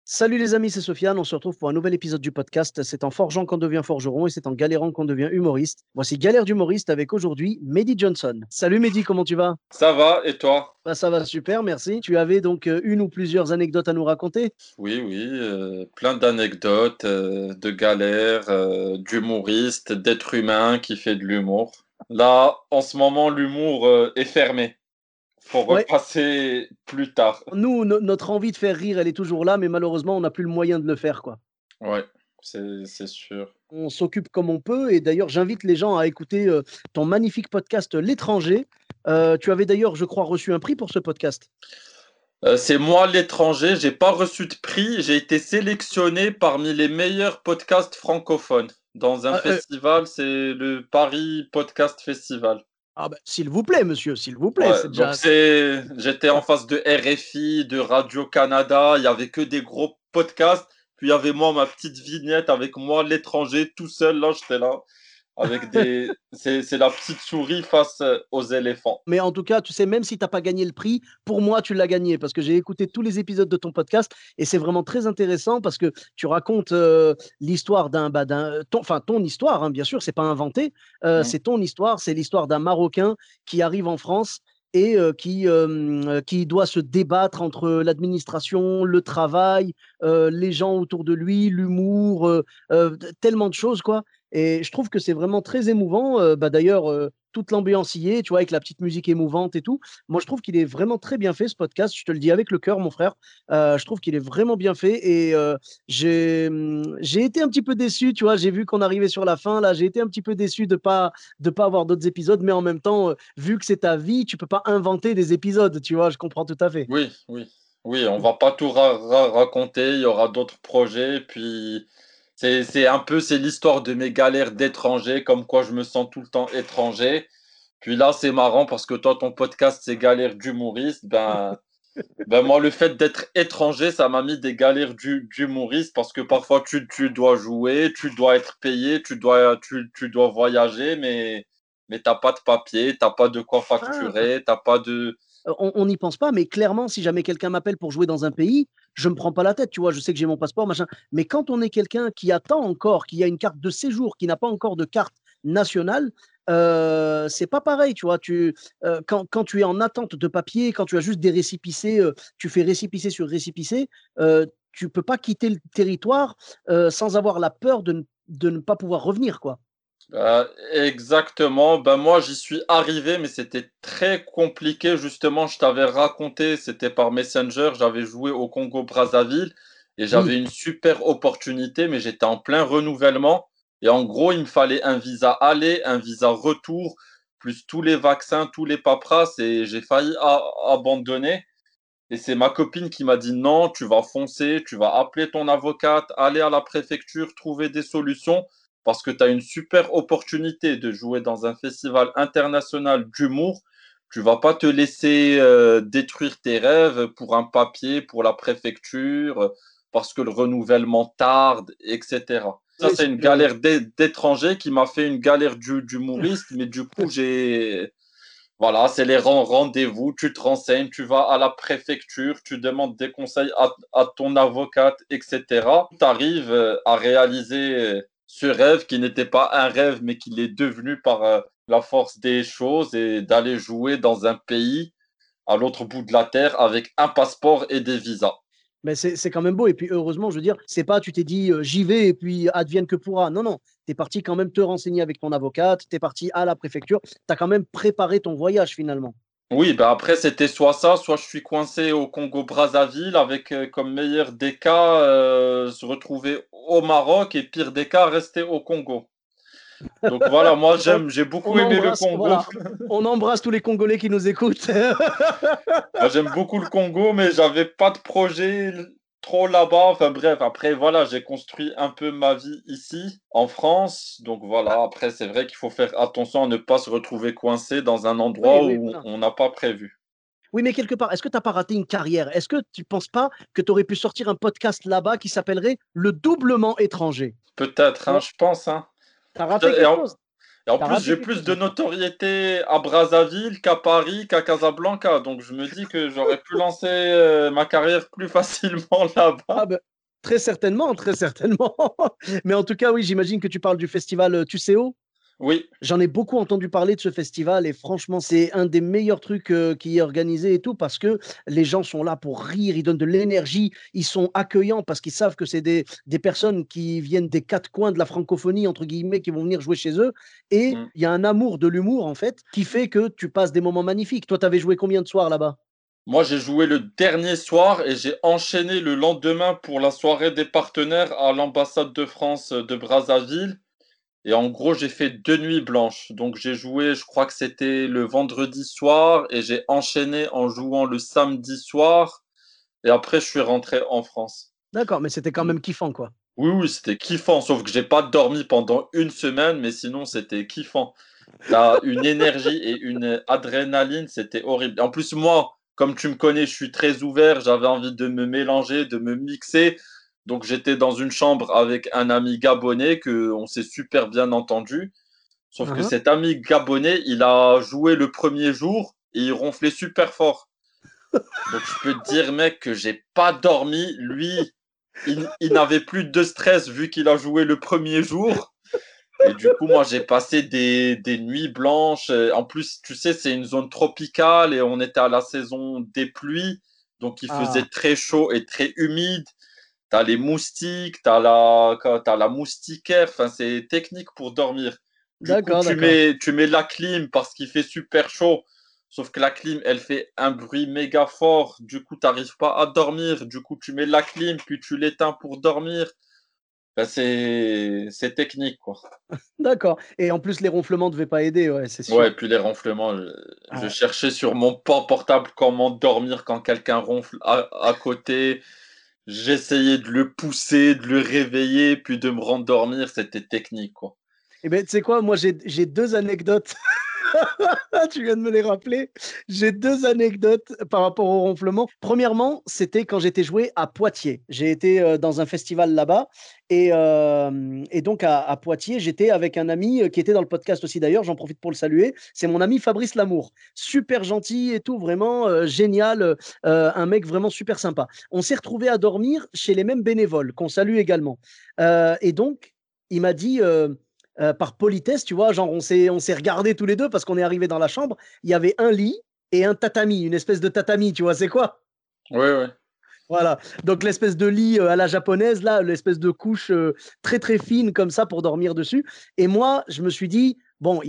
Salut les amis, c'est Sofiane. On se retrouve pour un nouvel épisode du podcast. C'est en forgeant qu'on devient forgeron et c'est en galérant qu'on devient humoriste. Voici Galère d'humoriste avec aujourd'hui Mehdi Johnson. Salut Mehdi, comment tu vas? Ça va, et toi? Bah, ça va super, merci. Tu avais donc une ou plusieurs anecdotes à nous raconter? Oui, oui, plein d'anecdotes, de galères, d'humoristes, d'êtres humains qui fait de l'humour. Là, en ce moment, l'humour, est fermé. Faut Ouais, repasser plus tard. nous, notre envie de faire rire, elle est toujours là, mais malheureusement, on n'a plus le moyen de le faire, quoi. Ouais, c'est sûr. On s'occupe comme on peut et d'ailleurs, j'invite les gens à écouter ton magnifique podcast L'étranger. Tu avais d'ailleurs, je crois, reçu un prix pour ce podcast. C'est moi l'étranger, j'ai pas reçu de prix, j'ai été sélectionné parmi les meilleurs podcasts francophones dans un Ah, festival, c'est le Paris Podcast Festival. ah bah, s'il vous plaît, monsieur, s'il vous plaît, Ouais, c'est donc déjà. j'étais en face de RFI, de Radio-Canada, il y avait que des gros podcasts, puis il y avait moi, ma petite vignette avec moi, l'étranger, tout seul, là, j'étais là, c'est la petite souris face aux éléphants. Mais en tout cas, tu sais, même si tu n'as pas gagné le prix, pour moi, tu l'as gagné parce que j'ai écouté tous les épisodes de ton podcast et c'est vraiment très intéressant parce que tu racontes l'histoire ton histoire, hein, bien sûr, c'est pas inventé, Mm. c'est ton histoire, c'est l'histoire d'un Marocain qui arrive en France et qui doit se débattre entre l'administration, le travail, les gens autour de lui, l'humour, tellement de choses, quoi. Et je trouve que c'est vraiment très émouvant. D'ailleurs, toute l'ambiance y est, tu vois, avec la petite musique émouvante et tout. Moi, je trouve qu'il est vraiment très bien fait, ce podcast. Je te le dis avec le cœur, mon frère. Je trouve qu'il est vraiment bien fait et j'ai été un petit peu déçu, tu vois. J'ai vu qu'on arrivait sur la fin, là. J'ai été un petit peu déçu de pas avoir d'autres épisodes, mais en même temps, vu que c'est ta vie, tu peux pas inventer des épisodes, tu vois. Je comprends tout à fait. Oui, oui, oui, on va pas tout raconter, il y aura d'autres projets, puis c'est un peu, c'est l'histoire de mes galères d'étranger, comme quoi je me sens tout le temps étranger. Puis là, c'est marrant parce que toi, ton podcast, c'est galères d'humoriste, ben moi, le fait d'être étranger, ça m'a mis des galères d'humoriste parce que parfois tu dois jouer, tu dois être payé, tu dois voyager, mais t'as pas de papier, t'as pas de quoi Ah, facturer, t'as pas de. on n'y pense pas, mais clairement, si jamais quelqu'un m'appelle pour jouer dans un pays, je ne me prends pas la tête, tu vois, je sais que j'ai mon passeport, machin. Mais quand on est quelqu'un qui attend encore, qui a une carte de séjour, qui n'a pas encore de carte nationale, c'est pas pareil, tu vois. Quand tu es en attente de papier, quand tu as juste des récipicés, tu fais récipicé sur récipicé, tu peux pas quitter le territoire sans avoir la peur de ne pas pouvoir revenir, quoi. Exactement. Ben moi, j'y suis arrivé, mais c'était très compliqué. Justement, je t'avais raconté, c'était par Messenger. J'avais joué au Congo-Brazzaville et Oui, j'avais une super opportunité, mais j'étais en plein renouvellement. Et en gros, il me fallait un visa aller, un visa retour, plus tous les vaccins, tous les paperasses, et j'ai failli abandonner. Et c'est ma copine qui m'a dit non, tu vas foncer, tu vas appeler ton avocate, aller à la préfecture, trouver des solutions, parce que tu as une super opportunité de jouer dans un festival international d'humour. Tu vas pas te laisser détruire tes rêves pour un papier, pour la préfecture, parce que le renouvellement tarde, etc. Ça, oui, c'est c'est une clair. galère d'étranger qui m'a fait une galère d'humoriste, mais du coup, voilà, c'est les rendez-vous, tu te renseignes, tu vas à la préfecture, tu demandes des conseils à ton avocate, etc. Tu arrives à réaliser ce rêve qui n'était pas un rêve, mais qui l'est devenu par la force des choses et d'aller jouer dans un pays à l'autre bout de la terre avec un passeport et des visas. Mais c'est quand même beau. Et puis, heureusement, je veux dire, c'est pas, tu t'es dit, j'y vais et puis advienne que pourra. Non, non. Tu es parti quand même te renseigner avec ton avocate, tu es parti à la préfecture, tu as quand même préparé ton voyage finalement. Oui, ben après c'était soit ça, soit je suis coincé au Congo-Brazzaville avec comme meilleur des cas se retrouver au Maroc et pire des cas rester au Congo. Donc voilà, moi On, j'ai on beaucoup aimé le embrasse, Congo. voilà, on embrasse tous les Congolais qui nous écoutent. Moi j'aime beaucoup le Congo, mais j'avais pas de projet trop là-bas. Enfin bref, après voilà, j'ai construit un peu ma vie ici en France. Donc voilà, après c'est vrai qu'il faut faire attention à ne pas se retrouver coincé dans un Oui, endroit oui, où voilà. on n'a pas prévu. Oui, mais quelque part, est-ce que tu n'as pas raté une carrière? Est-ce que tu ne penses pas que tu aurais pu sortir un podcast là-bas qui s'appellerait Le doublement étranger? Peut-être, Tu hein, vois, je pense, hein. tu as raté quelque chose. Et en Tu as plus, raté j'ai quelque plus chose, de mon frère. notoriété à Brazzaville qu'à Paris, qu'à Casablanca. Donc je me dis que j'aurais pu lancer ma carrière plus facilement Ah là-bas. ben, Très certainement, très certainement. Mais en tout cas, oui, j'imagine que tu parles du festival Tucéo. Oui. J'en ai beaucoup entendu parler de ce festival et franchement, c'est un des meilleurs trucs qui est organisé et tout parce que les gens sont là pour rire, ils donnent de l'énergie, ils sont accueillants parce qu'ils savent que c'est des personnes qui viennent des quatre coins de la francophonie, entre guillemets, qui vont venir jouer chez eux. Et Mm. il y a un amour de l'humour, en fait, qui fait que tu passes des moments magnifiques. Toi, tu avais joué combien de soirs là-bas? Moi, j'ai joué le dernier soir et j'ai enchaîné le lendemain pour la soirée des partenaires à l'ambassade de France de Brazzaville. Et en gros, j'ai fait 2 nuits blanches. Donc, j'ai joué, je crois que c'était le vendredi soir et j'ai enchaîné en jouant le samedi soir. Et après, je suis rentré en France. D'accord, mais c'était quand Mm. même kiffant, quoi. Oui, oui, c'était kiffant. Sauf que j'ai pas dormi pendant une semaine, mais sinon, c'était kiffant. T'as une énergie et une adrénaline, c'était horrible. En plus, moi, comme tu me connais, je suis très ouvert, j'avais envie de me mélanger, de me mixer. Donc j'étais dans une chambre avec un ami gabonais que on s'est super bien entendu. Sauf que Uhum. cet ami gabonais, il a joué le premier jour et il ronflait super fort. Donc je peux te dire, mec, que j'ai pas dormi. Lui, il n'avait plus de stress vu qu'il a joué le premier jour. Et du coup, moi, j'ai passé des nuits blanches. En plus, tu sais, c'est une zone tropicale et on était à la saison des pluies. Donc, il faisait Ah, très chaud et très humide. T'as les moustiques, t'as la moustiquaire. Enfin, c'est technique pour dormir. Du coup, d'accord, d'accord. tu mets la clim parce qu'il fait super chaud. Sauf que la clim, elle fait un bruit méga fort. Du coup, t'arrives pas à dormir. Du coup, tu mets la clim, puis tu l'éteins pour dormir. Enfin, c'est technique, quoi. D'accord. Et en plus, les ronflements ne devaient pas aider, ouais, c'est Ouais, et sûr. puis les ronflements, je Ah, cherchais sur mon portable comment dormir quand quelqu'un ronfle à côté. J'essayais de le pousser, de le réveiller, puis de me rendormir. C'était technique, quoi. eh ben, tu sais quoi, moi j'ai deux anecdotes. Tu viens de me les rappeler. J'ai deux anecdotes par rapport au ronflement. Premièrement, c'était quand j'étais joué à Poitiers. J'ai été dans un festival là-bas et donc à Poitiers, j'étais avec un ami qui était dans le podcast aussi d'ailleurs. J'en profite pour le saluer. C'est mon ami Fabrice Lamour. Super gentil et tout, vraiment génial. Un mec vraiment super sympa. On s'est retrouvé à dormir chez les mêmes bénévoles qu'on salue également. Et donc, il m'a dit par politesse, tu vois, genre on s'est regardé tous les deux parce qu'on est arrivé dans la chambre, il y avait un lit et un tatami, une espèce de tatami, tu vois, c'est quoi? Ouais, ouais. Voilà, donc l'espèce de lit à la japonaise, là, l'espèce de couche très très fine comme ça pour dormir dessus. Et moi, je me suis dit, bon,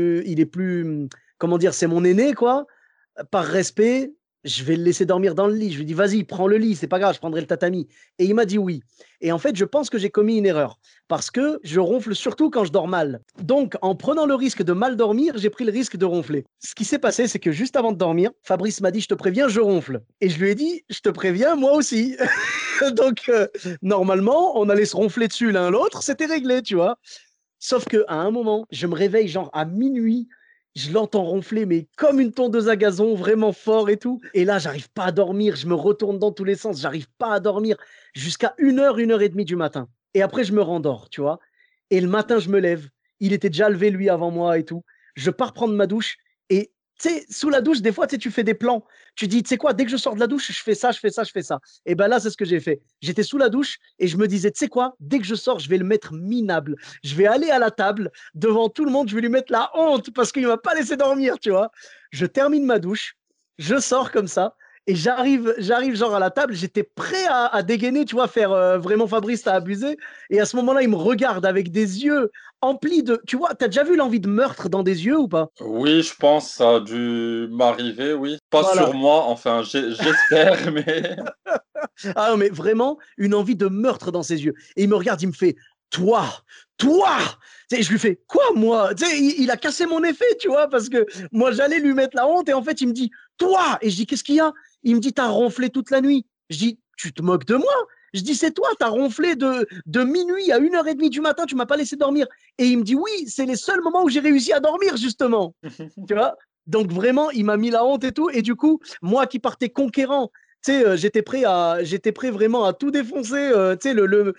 comment dire, c'est mon aîné, quoi. Par respect, je vais le laisser dormir dans le lit. Je lui dis, vas-y, prends le lit, c'est pas grave, je prendrai le tatami. Et il m'a dit oui. Et en fait, je pense que j'ai commis une erreur parce que je ronfle surtout quand je dors mal. Donc, en prenant le risque de mal dormir, j'ai pris le risque de ronfler. Ce qui s'est passé, c'est que juste avant de dormir, Fabrice m'a dit, je te préviens, je ronfle. Et je lui ai dit, je te préviens, moi aussi. Donc, normalement, on allait se ronfler dessus l'un l'autre, c'était réglé, tu vois. Sauf qu'à un moment, je me réveille genre à minuit, je l'entends ronfler, mais comme une tondeuse à gazon, vraiment fort et tout. Et là, j'arrive pas à dormir, je me retourne dans tous les sens, j'arrive pas à dormir jusqu'à 1 heure et demie du matin. Et après, je me rendors, tu vois. Et le matin, je me lève. Il était déjà levé, lui, avant moi et tout. Je pars prendre ma douche. Et tu sais, sous la douche, des fois, tu sais, tu fais des plans. Tu dis, tu sais quoi, dès que je sors de la douche, je fais ça, je fais ça, je fais ça. Et ben là, c'est ce que j'ai fait. J'étais sous la douche et je me disais, tu sais quoi, dès que je sors, je vais le mettre minable. Je vais aller à la table, devant tout le monde, je vais lui mettre la honte parce qu'il ne m'a pas laissé dormir, tu vois. Je termine ma douche, je sors comme ça, et j'arrive genre à la table, j'étais prêt à dégainer, tu vois, faire vraiment Fabrice, t'as abusé. Et à ce moment-là, il me regarde avec des yeux emplis de. Tu vois, t'as déjà vu l'envie de meurtre dans des yeux ou pas? Oui, je pense que ça a dû m'arriver, oui. Pas Voilà. sur moi, enfin, j'espère, mais... Ah non, mais vraiment, une envie de meurtre dans ses yeux. Et il me regarde, il me fait, toi, toi. Tu sais, je lui fais, quoi, moi? Tu sais, il a cassé mon effet, tu vois, parce que moi, j'allais lui mettre la honte et en fait, il me dit, toi. Et je dis, qu'est-ce qu'il y a? Il me dit, t'as ronflé toute la nuit. Je dis, tu te moques de moi? Je dis, c'est toi, t'as ronflé de minuit à 1 heure et demie du matin, tu m'as pas laissé dormir. Et il me dit, oui, c'est les seuls moments où j'ai réussi à dormir, justement. Tu vois? Donc vraiment, il m'a mis la honte et tout. Et du coup, moi qui partais conquérant, tu sais, j'étais prêt vraiment à tout défoncer, tu sais,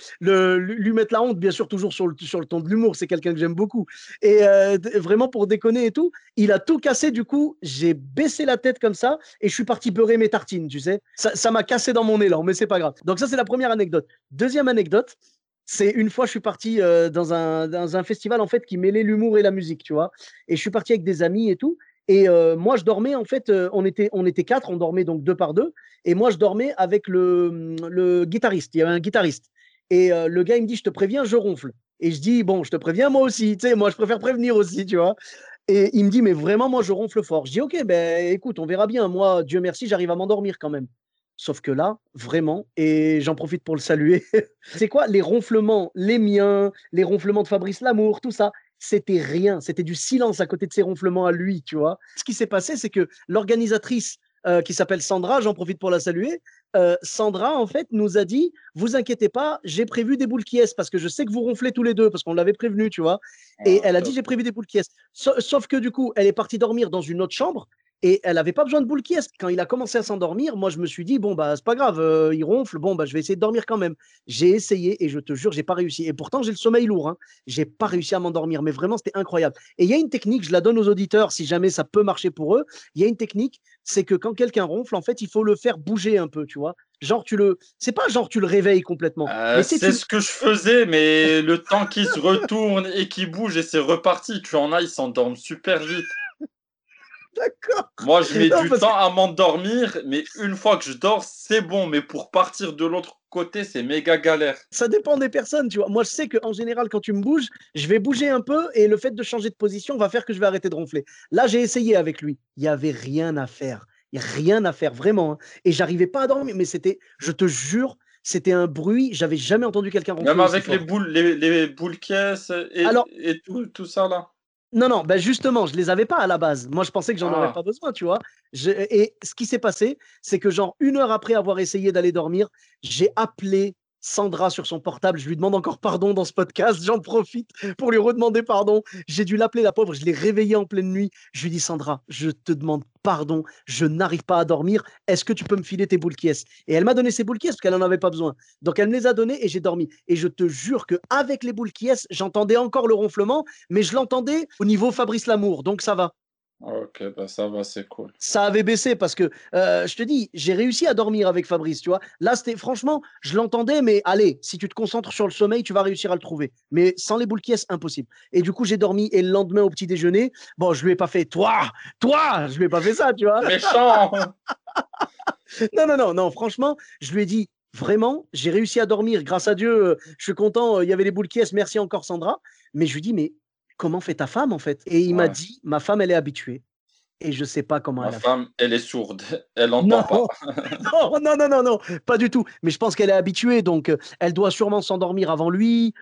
lui mettre la honte, bien sûr, toujours sur le ton de l'humour. C'est quelqu'un que j'aime beaucoup. Et vraiment pour déconner et tout, il a tout cassé. Du coup, j'ai baissé la tête comme ça et je suis parti beurrer mes tartines, tu sais. Ça m'a cassé dans mon élan, mais c'est pas grave. Donc, ça, c'est la première anecdote. Deuxième anecdote, c'est une fois, je suis parti dans un festival en fait qui mêlait l'humour et la musique, tu vois. Et je suis parti avec des amis et tout. Et moi, je dormais, en fait, on était quatre, on dormait donc deux par deux. Et moi, je dormais avec le guitariste. Il y avait un guitariste. Et le gars, il me dit, je te préviens, je ronfle. Et je dis, bon, je te préviens, moi aussi. Tu sais, moi, je préfère prévenir aussi, tu vois. Et il me dit, mais vraiment, moi, je ronfle fort. Je dis, ok, ben écoute, on verra bien. Moi, Dieu merci, j'arrive à m'endormir quand même. Sauf que là, vraiment, et j'en profite pour le saluer, c'est quoi les ronflements, les miens, les ronflements de Fabrice Lamour, tout ça, c'était rien, c'était du silence à côté de ses ronflements à lui, tu vois. Ce qui s'est passé, c'est que l'organisatrice qui s'appelle Sandra, j'en profite pour la saluer, Sandra, en fait, nous a dit, vous inquiétez pas, j'ai prévu des boules qui est parce que je sais que vous ronflez tous les deux, parce qu'on l'avait prévenu, tu vois. Et Ah, elle a dit, top. j'ai prévu des boules qui est. Sauf que du coup, elle est partie dormir dans une autre chambre et elle n'avait pas besoin de boules qui est. Quand il a commencé à s'endormir, moi, je me suis dit, bon, bah, c'est pas grave, il ronfle, bon, bah, je vais essayer de dormir quand même. J'ai essayé et je te jure, j'ai pas réussi. Et pourtant, j'ai le sommeil lourd, hein. J'ai pas réussi à m'endormir, mais vraiment, c'était incroyable. Et il y a une technique, je la donne aux auditeurs si jamais ça peut marcher pour eux. Il y a une technique, c'est que quand quelqu'un ronfle, en fait, il faut le faire bouger un peu, tu vois. Genre, c'est pas genre tu le réveilles complètement, mais c'est C'est tu le. ce que je faisais, mais le temps qu'il se retourne et qu'il bouge et c'est reparti. Tu en as, ils s'endorment super vite. D'accord. Moi, je mets Non, du parce que temps à m'endormir, mais une fois que je dors, c'est bon. Mais pour partir de l'autre côté, c'est méga galère. ça dépend des personnes, tu vois. Moi, je sais qu'en général, quand tu me bouges, je vais bouger un peu et le fait de changer de position va faire que je vais arrêter de ronfler. Là, j'ai essayé avec lui. Il n'y avait rien à faire. Il n'y a rien à faire, vraiment, hein. Et j'arrivais pas à dormir, mais c'était, je te jure, c'était un bruit. J'avais jamais entendu quelqu'un ronfler Même aussi avec fort. les boules caisses Alors, et tout ça là. non, non, ben justement, je les avais pas à la base. Moi, je pensais que j'en aurais Ah, pas besoin, tu vois. Et ce qui s'est passé, c'est que genre une heure après avoir essayé d'aller dormir, j'ai appelé Sandra sur son portable. Je lui demande encore pardon dans ce podcast. J'en profite pour lui redemander pardon. J'ai dû l'appeler, la pauvre. Je l'ai réveillée en pleine nuit. Je lui dis, Sandra, je te demande pardon. Je n'arrive pas à dormir. Est-ce que tu peux me filer tes boules qui est? Et elle m'a donné ses boules qui est parce qu'elle n'en avait pas besoin. Donc, elle me les a données et j'ai dormi. Et je te jure qu'avec les boules qui est, j'entendais encore le ronflement, mais je l'entendais au niveau Fabrice Lamour, donc ça va. ok, bah ça va, c'est cool. Ça avait baissé parce que je te dis, j'ai réussi à dormir avec Fabrice, tu vois. Là, c'était franchement, je l'entendais, mais allez, si tu te concentres sur le sommeil, tu vas réussir à le trouver. Mais sans les boules qui est, impossible. Et du coup, j'ai dormi et le lendemain au petit déjeuner, bon, je lui ai pas fait toi, je lui ai pas fait ça, tu vois. Méchant! Non, non, non, non, franchement, je lui ai dit, vraiment, j'ai réussi à dormir, grâce à Dieu, je suis content, il y avait les boules qui est, merci encore Sandra. Mais je lui dis, mais comment fait ta femme en fait? Et il m'a Ouais. dit, ma femme, elle est habituée et je sais pas comment Ma elle a fait. femme, elle est sourde. Elle n'entend Non, pas. non, non, non, non, non, pas du tout. Mais je pense qu'elle est habituée, donc elle doit sûrement s'endormir avant lui,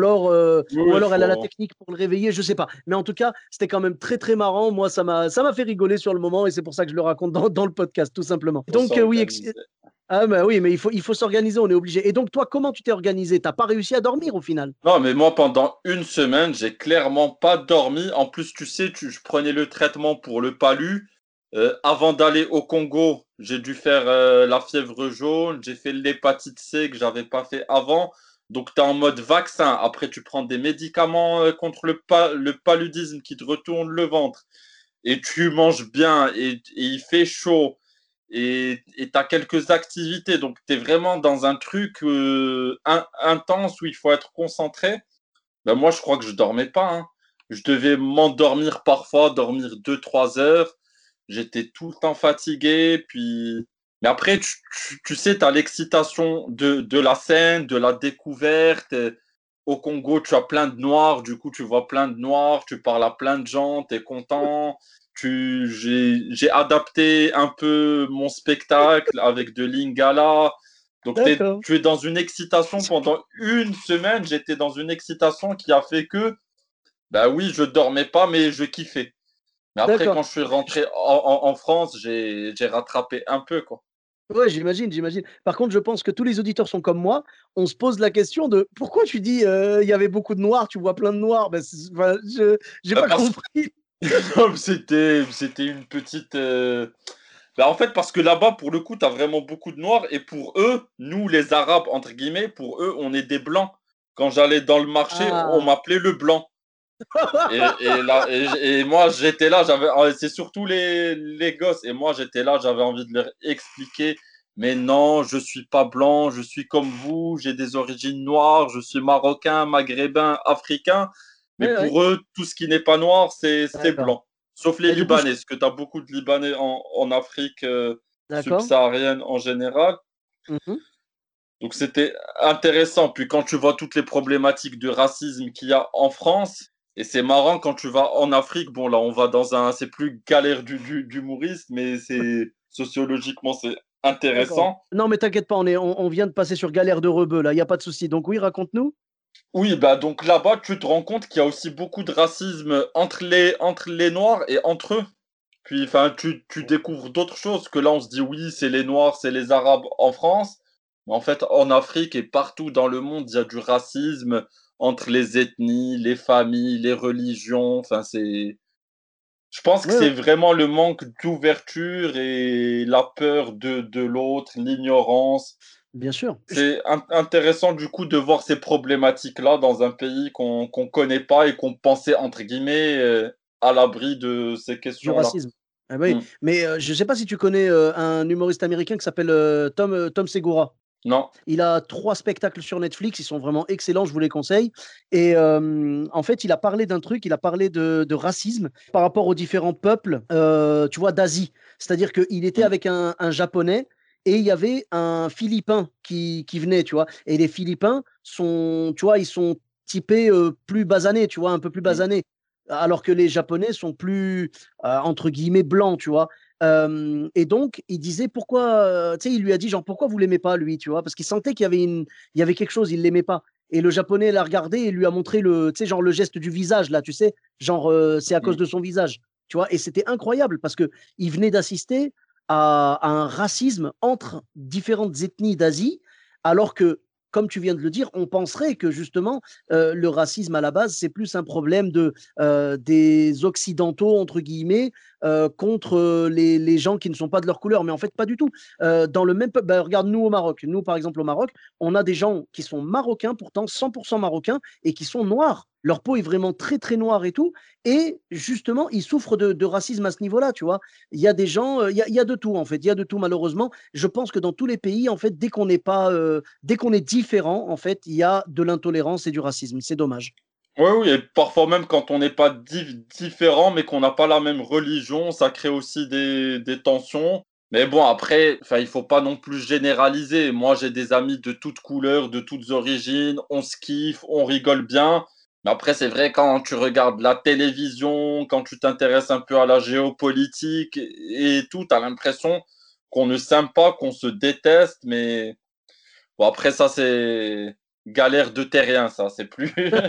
ou Oui, il alors elle a la faut. technique pour le réveiller, je sais pas. Mais en tout cas, c'était quand même très très marrant. Moi, ça m'a fait rigoler sur le moment, et c'est pour ça que je le raconte dans le podcast, tout simplement. Faut Donc oui, s'organiser. ah bah oui, mais il faut s'organiser, on est obligé. Et donc toi, comment tu t'es organisé? T'as pas réussi à dormir au final? Non, mais moi, pendant une semaine, j'ai clairement pas dormi. En plus, tu sais, je prenais le traitement pour le palu. Avant d'aller au Congo, j'ai dû faire la fièvre jaune. J'ai fait l'hépatite C que j'avais pas fait avant. Donc, tu es en mode vaccin. Après, tu prends des médicaments contre le paludisme qui te retourne le ventre. Et tu manges bien et il fait chaud. Et tu as quelques activités. Donc, tu es vraiment dans un truc intense où il faut être concentré. Ben, moi, je crois que je dormais pas, hein. Je devais m'endormir parfois, dormir 2, 3 heures. J'étais tout le temps fatigué. Puis... Mais après, tu sais, tu as l'excitation de la scène, de la découverte. Au Congo, tu as plein de noirs. Du coup, tu vois plein de noirs. Tu parles à plein de gens. Tu es content. J'ai adapté un peu mon spectacle avec de l'Ingala. Donc, D'accord, tu es dans une excitation pendant une semaine. J'étais dans une excitation qui a fait que, bah oui, je dormais pas, mais je kiffais. Mais après, d'accord. quand je suis rentré en France, j'ai rattrapé un peu, quoi. Ouais, j'imagine, j'imagine. Par contre, je pense que tous les auditeurs sont comme moi. On se pose la question de pourquoi tu dis il y avait beaucoup de noirs, tu vois plein de noirs. Ben, enfin, je j'ai pas Parce compris. que c'était une petite. Bah, en fait, parce que là-bas, pour le coup, tu as vraiment beaucoup de noirs. Et pour eux, nous, les Arabes, entre guillemets, pour eux, on est des blancs. Quand j'allais dans le marché, on Ah. m'appelait le blanc. Et moi, j'étais là, c'est surtout les gosses. Et moi, j'étais là, j'avais envie de leur expliquer. Mais non, je suis pas blanc, je suis comme vous, j'ai des origines noires, je suis marocain, maghrébin, africain. Mais Oui, oui. pour eux, tout ce qui n'est pas noir, c'est D'accord. blanc. Sauf les Et du coup, Libanais, parce que tu as beaucoup de Libanais en Afrique d'accord. subsaharienne en général. Mhm. Donc c'était intéressant. Puis quand tu vois toutes les problématiques de racisme qu'il y a en France, et c'est marrant quand tu vas en Afrique, bon là on va dans un, c'est plus galère d'humoriste, mais c'est sociologiquement c'est D'accord. intéressant. Non, mais t'inquiète pas, on vient de passer sur Galère de Rebeu, là, il n'y a pas de souci. Donc oui, raconte-nous. Oui, bah donc là-bas tu te rends compte qu'il y a aussi beaucoup de racisme entre les Noirs et entre eux. Puis enfin tu découvres d'autres choses que là on se dit oui c'est les Noirs, c'est les Arabes en France. Mais en fait, en Afrique et partout dans le monde, il y a du racisme entre les ethnies, les familles, les religions. Enfin, je pense que Oui, oui, c'est vraiment le manque d'ouverture et la peur de l'autre, l'ignorance. bien sûr. C'est intéressant du coup de voir ces problématiques-là dans un pays qu'on connaît pas et qu'on pensait entre guillemets à l'abri de ces Du questions-là. racisme. Ah bah oui, Hmm. mais je ne sais pas si tu connais, un humoriste américain qui s'appelle, Tom Segura. Non. Il a 3 spectacles sur Netflix, ils sont vraiment excellents, je vous les conseille et en fait, il a parlé d'un truc, il a parlé de racisme par rapport aux différents peuples, tu vois, d'Asie. C'est-à-dire qu'il était Hmm. avec un Japonais et il y avait un Philippin qui venait, tu vois? Et les Philippins sont, tu vois, ils sont typés, plus basanés, tu vois? Un peu plus Hmm. basanés. Alors que les Japonais sont plus, entre guillemets «blancs», tu vois? Et donc il disait: «Pourquoi», tu sais, il lui a dit genre: «Pourquoi vous l'aimez pas lui?» Tu vois? Parce qu'il sentait qu'il y avait quelque chose, il l'aimait pas et le Japonais l'a regardé et lui a montré le, tu sais, genre le geste du visage là, tu sais? Genre, c'est à cause Hmm. de son visage, tu vois? Et c'était incroyable parce qu'il venait d'assister à un racisme entre différentes ethnies d'Asie, alors que, comme tu viens de le dire, on penserait que justement, le racisme à la base, c'est plus un problème des «occidentaux» entre guillemets, contre les gens qui ne sont pas de leur couleur. Mais en fait, pas du tout. Dans le même peuple, bah, regarde, nous au Maroc. Nous, par exemple, au Maroc, on a des gens qui sont marocains, pourtant 100% marocains, et qui sont noirs. Leur peau est vraiment très, très noire et tout. Et justement, ils souffrent de racisme à ce niveau-là, tu vois. Il y a des gens, il y a de tout, en fait. Il y a de tout, malheureusement. Je pense que dans tous les pays, en fait, dès qu'on est différent, en fait, il y a de l'intolérance et du racisme. C'est dommage. Oui, oui, et parfois même quand on n'est pas différent, mais qu'on n'a pas la même religion, ça crée aussi des tensions. Mais bon, après, enfin, il faut pas non plus généraliser. Moi, j'ai des amis de toutes couleurs, de toutes origines, on se kiffe, on rigole bien. Mais après, c'est vrai, quand tu regardes la télévision, quand tu t'intéresses un peu à la géopolitique et tout, tu as l'impression qu'on ne s'aime pas, qu'on se déteste. Mais bon, après, ça, c'est galère de terrien, ça. C'est plus.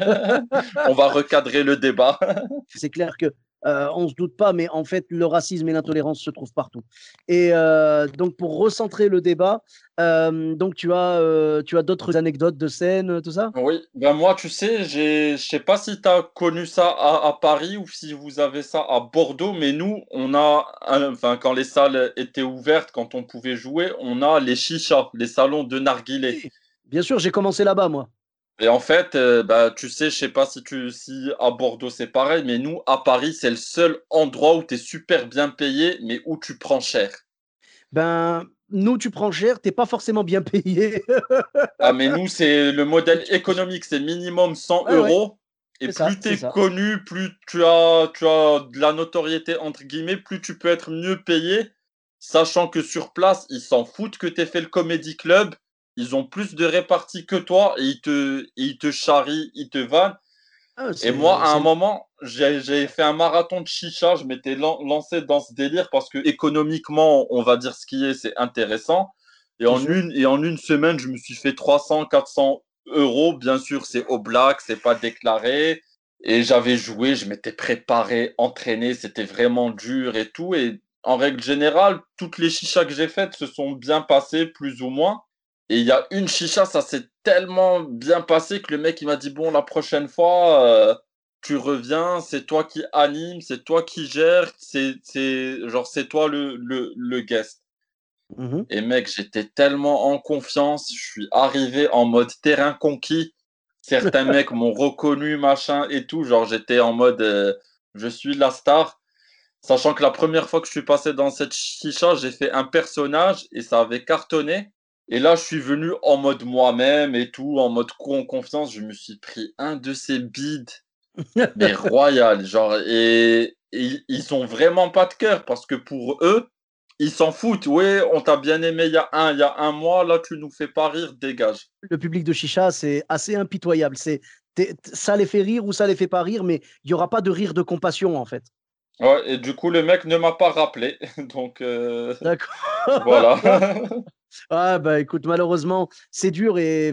On va recadrer le débat. C'est clair que, on se doute pas, mais en fait, le racisme et l'intolérance se trouvent partout. Et donc pour recentrer le débat, donc tu as d'autres anecdotes de scènes, tout ça? Oui, ben moi, tu sais, je sais pas si tu as connu ça à Paris ou si vous avez ça à Bordeaux, mais nous, enfin, quand les salles étaient ouvertes, quand on pouvait jouer, on a les chichas, les salons de narguilé. Oui, bien sûr, j'ai commencé là-bas moi. Et en fait, bah, tu sais, je sais pas si à Bordeaux c'est pareil, mais nous, à Paris, c'est le seul endroit où tu es super bien payé, mais où tu prends cher. Ben, nous, tu prends cher, tu es pas forcément bien payé. Ah, mais nous, c'est le Et modèle tu économique, c'est minimum 100 Ouais, ouais, euros. Et c'est ça, plus tu c'est es ça. connu, plus tu as de la notoriété, entre guillemets, plus tu peux être mieux payé, sachant que sur place, ils s'en foutent que tu aies fait le Comedy Club. Ils ont plus de répartie que toi et ils te charrient, ils te vannent. Ah, Et moi, à un c'est moment, j'ai fait un marathon de chicha. Je m'étais lancé dans ce délire parce que économiquement, on va dire ce qui est, c'est intéressant. Et bien en sûr. une semaine, je me suis fait 300, 400 euros. Bien sûr, c'est au black, c'est pas déclaré. Et j'avais joué, je m'étais préparé, entraîné. C'était vraiment dur et tout. Et en règle générale, toutes les chichas que j'ai faites se sont bien passées, plus ou moins. Et il y a une chicha, ça s'est tellement bien passé que le mec, il m'a dit, bon, la prochaine fois, tu reviens, c'est toi qui anime, c'est toi qui gère, genre, c'est toi le guest. Mhm. Et mec, j'étais tellement en confiance, je suis arrivé en mode terrain conquis. Certains mecs m'ont reconnu, machin et tout. Genre, j'étais en mode, je suis la star. Sachant que la première fois que je suis passé dans cette chicha, j'ai fait un personnage et ça avait cartonné. Et là, je suis venu en mode moi-même et tout, en mode confiance. Je me suis pris un de ces bides, mais royal. Genre, et ils ont vraiment pas de cœur parce que pour eux, ils s'en foutent. Ouais, on t'a bien aimé il y a un mois, là, tu nous fais pas rire, dégage. Le public de Chicha, c'est assez impitoyable. Ça les fait rire ou ça les fait pas rire, mais il n'y aura pas de rire de compassion, en fait. Ouais, et du coup, le mec ne m'a pas rappelé. Donc, D'accord. voilà. Ah bah écoute, malheureusement, c'est dur et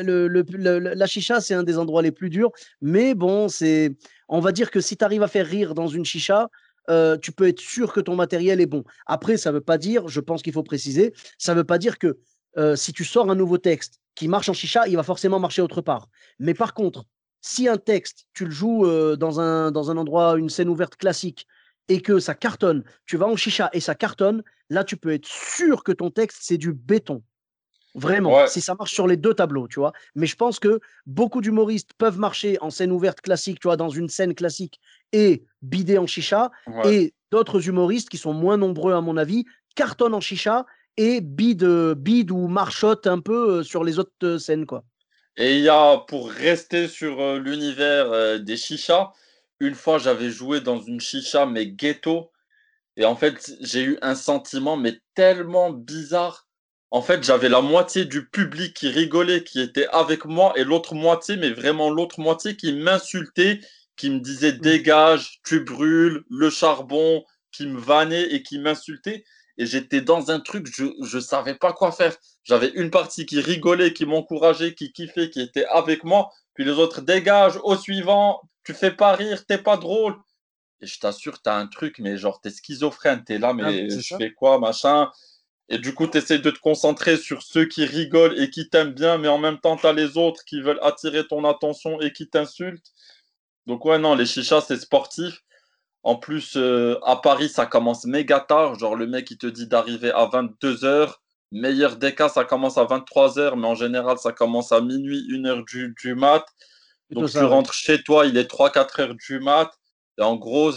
la chicha, c'est un des endroits les plus durs. Mais bon, on va dire que si tu arrives à faire rire dans une chicha, tu peux être sûr que ton matériel est bon. Après, ça veut pas dire, je pense qu'il faut préciser, ça veut pas dire que si tu sors un nouveau texte qui marche en chicha, il va forcément marcher autre part. Mais par contre, si un texte, tu le joues dans un endroit, une scène ouverte classique, et que ça cartonne, tu vas en chicha et ça cartonne, là, tu peux être sûr que ton texte, c'est du béton. Vraiment, Ouais, si ça marche sur les deux tableaux, tu vois. Mais je pense que beaucoup d'humoristes peuvent marcher en scène ouverte classique, tu vois, dans une scène classique et bider en chicha. ouais. Et d'autres humoristes qui sont moins nombreux, à mon avis, cartonnent en chicha et bide ou marchotent un peu sur les autres scènes, quoi. Et il y a, pour rester sur l'univers des chichas, une fois j'avais joué dans une chicha, mais ghetto. Et en fait, j'ai eu un sentiment, mais tellement bizarre. En fait, j'avais la moitié du public qui rigolait, qui était avec moi, et l'autre moitié, mais vraiment l'autre moitié, qui m'insultait, qui me disait Mm. dégage, tu brûles, le charbon, qui me vannait et qui m'insultait. Et j'étais dans un truc, je savais pas quoi faire. J'avais une partie qui rigolait, qui m'encourageait, qui kiffait, qui était avec moi. Puis les autres, dégage, au suivant, tu fais pas rire, t'es pas drôle. Et je t'assure, t'as un truc, mais genre, t'es schizophrène, t'es là, Ah, mais c'est je ça. fais quoi, machin. Et du coup, t'essayes de te concentrer sur ceux qui rigolent et qui t'aiment bien, mais en même temps, t'as les autres qui veulent attirer ton attention et qui t'insultent. Donc ouais, non, les chichas, c'est sportif. En plus, à Paris, ça commence méga tard. Genre, le mec, il te dit d'arriver à 22 heures. Meilleur des cas, ça commence à 23 heures, mais en général, ça commence à minuit, 1 heure du mat. Plutôt Donc, tu ça, ouais. rentres chez toi, il est 3 4 heures du mat. Et en gros,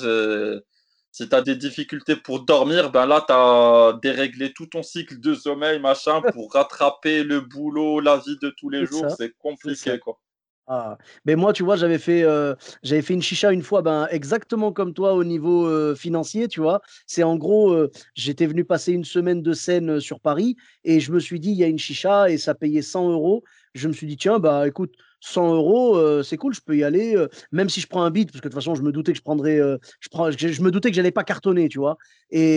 si tu as des difficultés pour dormir, ben là, tu as déréglé tout ton cycle de sommeil, machin, pour rattraper le boulot, la vie de tous les C'est jours. ça. C'est C'est ça. compliqué, quoi. Ah. Mais moi, tu vois, j'avais fait une chicha une fois, ben, exactement comme toi au niveau financier, tu vois. C'est en gros, j'étais venu passer une semaine de scène sur Paris et je me suis dit, il y a une chicha et ça payait 100 euros. Je me suis dit, tiens, bah écoute, 100 euros, c'est cool, je peux y aller, même si je prends un bid, parce que de toute façon, je me doutais que je me doutais que j'allais pas cartonner, tu vois.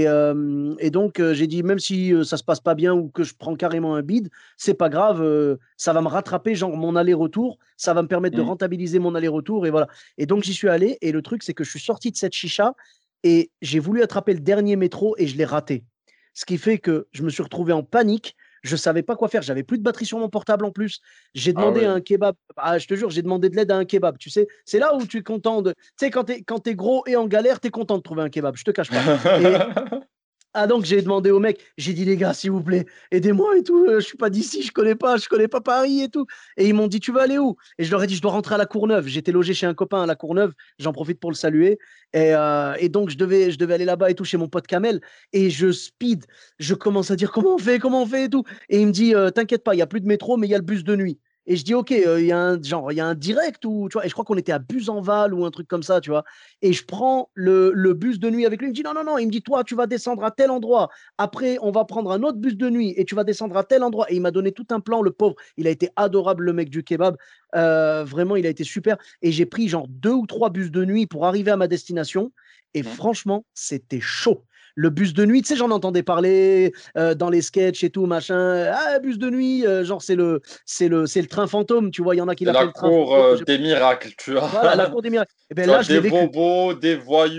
Et donc, j'ai dit, même si ça se passe pas bien ou que je prends carrément un bid, c'est pas grave, ça va me rattraper, genre mon aller-retour, ça va me permettre de Mm. rentabiliser mon aller-retour, et voilà. Et donc, j'y suis allé, et le truc, c'est que je suis sorti de cette chicha, et j'ai voulu attraper le dernier métro, et je l'ai raté. Ce qui fait que je me suis retrouvé en panique, je savais pas quoi faire, j'avais plus de batterie sur mon portable en plus. J'ai Ah demandé à oui. un kebab, ah, je te jure, j'ai demandé de l'aide à un kebab, tu sais. C'est là où tu es content de. Tu sais, quand t'es gros et en galère, tu es content de trouver un kebab, je te cache pas. Et ah donc j'ai demandé au mec, j'ai dit les gars s'il vous plaît, aidez-moi et tout, je suis pas d'ici, je connais pas Paris et tout. Et ils m'ont dit tu vas aller où? Et je leur ai dit je dois rentrer à la Courneuve. J'étais logé chez un copain à la Courneuve, j'en profite pour le saluer. Et donc je devais aller là-bas et tout chez mon pote Kamel. Et je speed, je commence à dire comment on fait et tout. Et il me dit t'inquiète pas, il y a plus de métro mais il y a le bus de nuit. Et je dis ok, il y a un genre il y a un direct ou tu vois. Et je crois qu'on était à Buzenval ou un truc comme ça, tu vois. Et je prends le bus de nuit avec lui. Il me dit non, non, non. Il me dit toi, tu vas descendre à tel endroit. Après, on va prendre un autre bus de nuit et tu vas descendre à tel endroit. Et il m'a donné tout un plan, le pauvre. Il a été adorable, le mec du kebab. Vraiment, il a été super. Et j'ai pris genre 2 ou 3 bus de nuit pour arriver à ma destination. Et Mm. franchement, c'était chaud. Le bus de nuit, tu sais, j'en entendais parler dans les sketchs et tout, machin. Ah, bus de nuit, genre, c'est le train fantôme, tu vois. Il y en a qui C'est la l'appellent train cour fantôme. des miracles, tu Voilà, la as. cour des miracles. Et bien Tu as là, je des l'ai vécu. bobos, des voyous,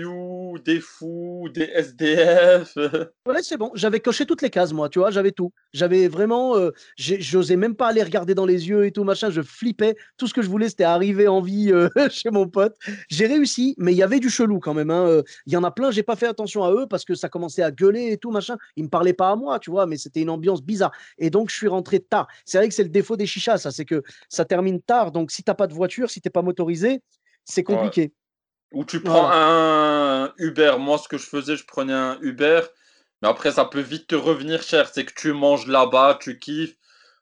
des fous, des SDF. Ouais, c'est bon. J'avais coché toutes les cases, moi, tu vois, j'avais tout. J'avais vraiment, j'osais même pas aller regarder dans les yeux et tout, machin. Je flippais. Tout ce que je voulais, c'était arriver en vie chez mon pote. J'ai réussi, mais il y avait du chelou quand même, hein. Il y en a plein, j'ai pas fait attention à eux parce que ça commençait à gueuler et tout, machin. Ils me parlaient pas à moi, tu vois, mais c'était une ambiance bizarre. Et donc, je suis rentré tard. C'est vrai que c'est le défaut des chichas, ça, c'est que ça termine tard. Donc, si t'as pas de voiture, si t'es pas motorisé, c'est Ouais. compliqué. Ou tu prends Voilà. un Uber. Moi, ce que je faisais, je prenais un Uber. Mais après, ça peut vite te revenir cher. C'est que tu manges là-bas, tu kiffes.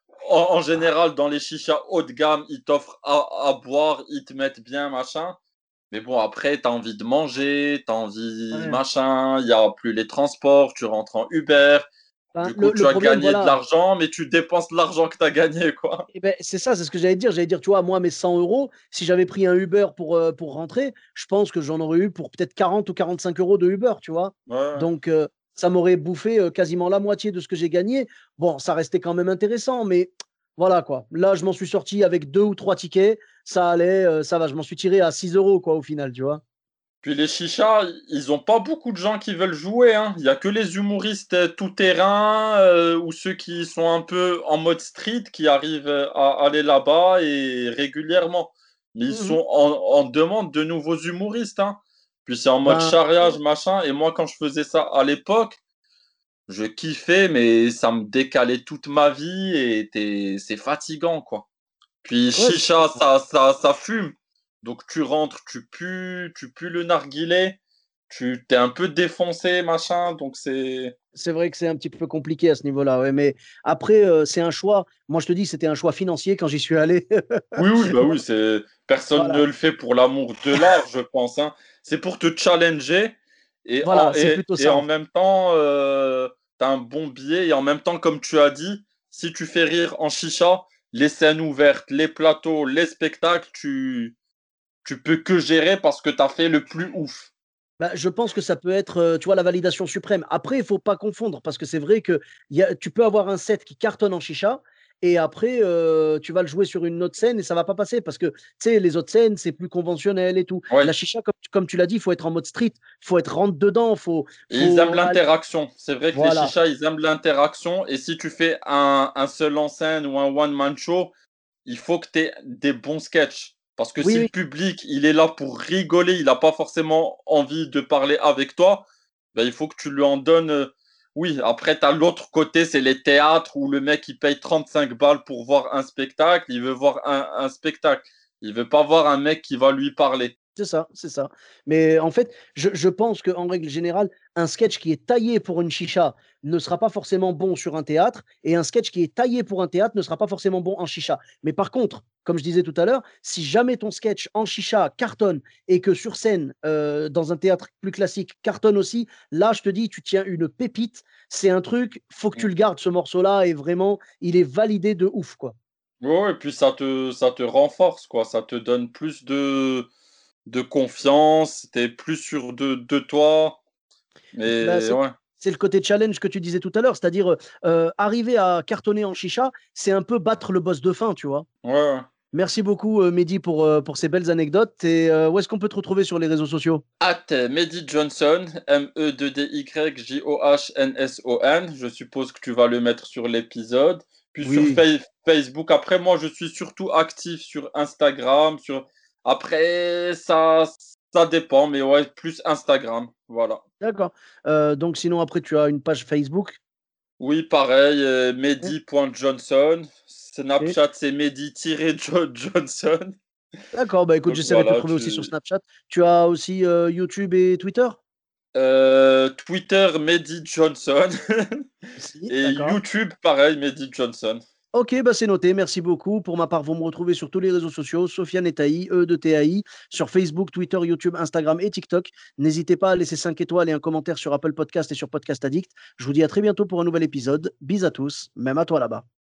En général, dans les chichas haut de gamme, ils t'offrent à boire, ils te mettent bien, machin. Mais bon, après, t'as envie de manger, t'as envie, Ouais. machin. Il n'y a plus les transports, tu rentres en Uber. Ben, Du coup, le tu as problème, gagné de voilà. l'argent, mais tu dépenses l'argent que tu as gagné, quoi. Eh ben, c'est ça, c'est ce que j'allais dire. J'allais dire, tu vois, moi, mes 100 euros, si j'avais pris un Uber pour rentrer, je pense que j'en aurais eu pour peut-être 40 ou 45 euros de Uber, tu vois. Ouais. Donc, ça m'aurait bouffé quasiment la moitié de ce que j'ai gagné. Bon, ça restait quand même intéressant, mais voilà, quoi. Là, je m'en suis sorti avec 2 ou 3 tickets. Ça allait, ça va. Je m'en suis tiré à 6 euros, quoi, au final, tu vois. Puis les chichas, ils ont pas beaucoup de gens qui veulent jouer, hein. Il y a que les humoristes tout-terrain ou ceux qui sont un peu en mode street qui arrivent à aller là-bas et régulièrement. Mais ils Mhm. sont en demande de nouveaux humoristes, hein. Puis c'est en mode Ben, charriage, machin. Et moi, quand je faisais ça à l'époque, je kiffais, mais ça me décalait toute ma vie et c'est fatigant, quoi. Puis ouais, c'est chicha, ça. ça fume. Donc tu rentres, tu pues le narguilé, tu t'es un peu défoncé, machin. Donc c'est. C'est vrai que c'est un petit peu compliqué à ce niveau-là, ouais, mais après, c'est un choix. Moi, je te dis, c'était un choix financier quand j'y suis allé. Oui, oui, bah oui, c'est. Personne ne Voilà, le fait pour l'amour de l'art, je pense, hein. C'est pour te challenger voilà, c'est plutôt et ça, en en fait. même temps, t'as un bon billet. Et en même temps, comme tu as dit, si tu fais rire en chicha, les scènes ouvertes, les plateaux, les spectacles, tu peux que gérer parce que t'as fait le plus ouf. Bah, je pense que ça peut être, tu vois, la validation suprême. Après, il faut pas confondre parce que c'est vrai que tu peux avoir un set qui cartonne en chicha et après, tu vas le jouer sur une autre scène et ça va pas passer parce que, tu sais, les autres scènes, c'est plus conventionnel et tout. Oui. La chicha, comme tu l'as dit, il faut être en mode street, il faut être rentre dedans, Et ils aiment faut aller. l'interaction. C'est vrai que les Voilà. chichas, ils aiment l'interaction. Et si tu fais un seul en scène ou un one-man show, il faut que tu aies des bons sketchs. Parce que Oui, si le oui, public, il est là pour rigoler, il n'a pas forcément envie de parler avec toi, ben, il faut que tu lui en donnes. Oui, après, tu as l'autre côté, c'est les théâtres où le mec, il paye 35 balles pour voir un spectacle. Il veut voir un spectacle. Il veut pas voir un mec qui va lui parler. c'est ça, c'est ça. Mais en fait, je pense qu'en règle générale, un sketch qui est taillé pour une chicha ne sera pas forcément bon sur un théâtre, et un sketch qui est taillé pour un théâtre ne sera pas forcément bon en chicha. Mais par contre, comme je disais tout à l'heure, si jamais ton sketch en chicha cartonne et que sur scène, dans un théâtre plus classique, cartonne aussi, là, je te dis, tu tiens une pépite. C'est un truc, faut que tu le gardes, ce morceau-là, et vraiment, il est validé de ouf, quoi. Ouais, et puis ça te renforce, quoi. Ça te donne plus de confiance, t'es plus sûr de toi. Bah, Mais ouais, c'est le côté challenge que tu disais tout à l'heure, c'est-à-dire arriver à cartonner en chicha, c'est un peu battre le boss de fin, tu vois. ouais, ouais. Merci beaucoup, Mehdi, pour ces belles anecdotes. Et où est-ce qu'on peut te retrouver sur les réseaux sociaux? At Mehdi Johnson, Medyjohnson. Je suppose que tu vas le mettre sur l'épisode. Puis sur Oui, Facebook. Après, moi, je suis surtout actif sur Instagram. Après, ça dépend, mais ouais, plus Instagram. Voilà. d'accord. Donc, sinon, après, tu as une page Facebook. Oui, pareil, Ok. Mehdi.Johnson. Ok. Snapchat, c'est Mehdi-Johnson. D'accord, bah écoute, Donc j'essaierai de te voilà, trouver aussi sur Snapchat. Tu as aussi YouTube et Twitter? Twitter, Mehdi Johnson. Si, Et d'accord. YouTube, pareil, Mehdi Johnson. Ok, bah c'est noté, merci beaucoup. Pour ma part, vous me retrouvez sur tous les réseaux sociaux, Sofiane et Taï, E de TAI, sur Facebook, Twitter, YouTube, Instagram et TikTok. N'hésitez pas à laisser 5 étoiles et un commentaire sur Apple Podcast et sur Podcast Addict. Je vous dis à très bientôt pour un nouvel épisode. Bis à tous, même à toi là-bas.